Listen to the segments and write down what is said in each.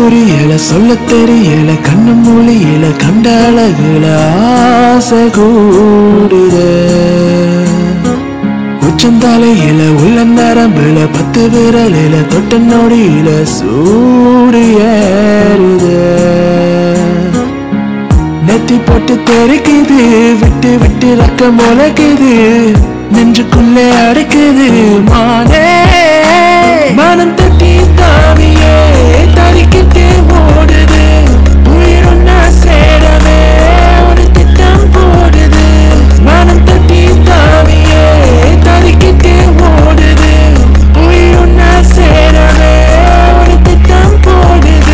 புரியல சொல்ல தெரியல கண்ணு மொழியில கண்ட அழகுல ஆசை கூடுதே உச்சந்தாலையில உள்ள நரம்புல 10 விரலில தொட்ட நொடியில சூரியேறுதே நெத்தி போட்டு தெரிக்குது விட்டு விட்டு ரக்க முளைக்குது நெஞ்சுக்குள்ளே அடைக்குது மானே மனம் தட்டி தாவியே தறிக்கிட்டு ஓடுது உயிர் ஒன்னா சேரவே ஒரு திட்டம் போடுது மனம் தட்டி தாவியே தறிக்கிட்டு ஓடுது உயிர் ஒன்னா சேரவே ஒரு திட்டம் போடுது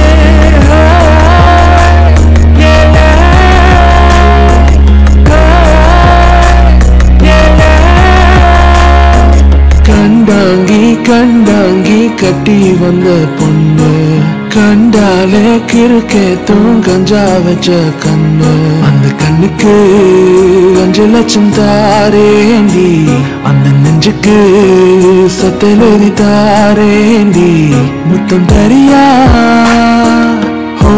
கண்டாங்கி கட்டி வந்த பொண்ணு கண்டாலே கிறுக்கேத்தும் கஞ்சா வச்ச கண்ணு அந்த கண்ணுக்கு 5 லட்சம் தாரேண்டி அந்த நெஞ்சுக்கு சத்தெழுதி தாரேண்டி முத்தம் தரியா ஓ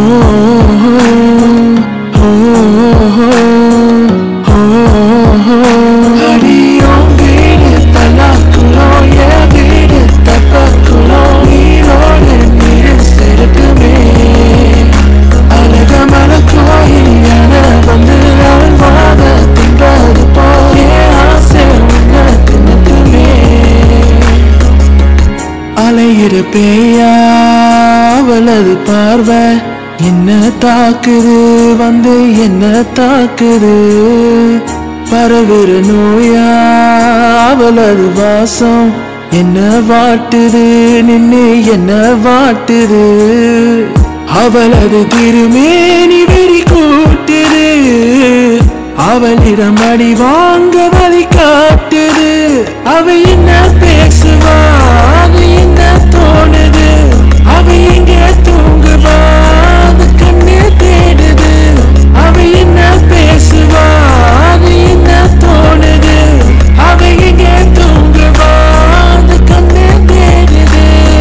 அடியோம் வீடு தலாக்குலோ ஏ வீடு தப்பாக்குலோ நீரோடு நீர் செருக்குமே அழகமல கோயில் என வந்து அவள் வாத தின்றது போயே ஆசை உன்ன தின்னத்துமே அலையிற பேயா அவளது பார்வை என்ன தாக்குது வந்து என்ன தாக்குது பரவுற நோயா அவளது வாசம் என்ன வாட்டுது நின்னு என்ன வாட்டுது அவளது திருமேனி வெறி கூட்டுது அவளிடம் அடி வாங்க வழி காட்டுது அவ என்ன பேசுவா அது என்ன தோணுது அவ எங்க தூங்குவா அது கண்ணு தேடுது அவ என்ன பேசுவா அது என்ன தோணுது அவ எங்க தூங்குவா அது கண்ணு தேடுது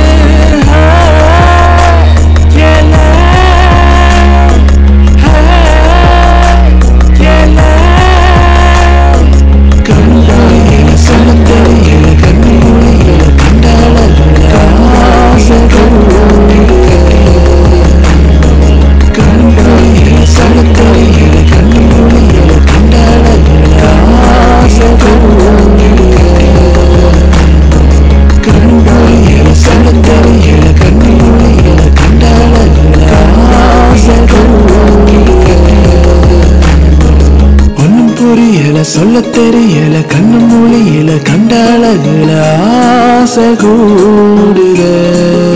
சொல்ல தெரியல கண்ணு மொழியில கண்ட அழகுல ஆசை கூடுதே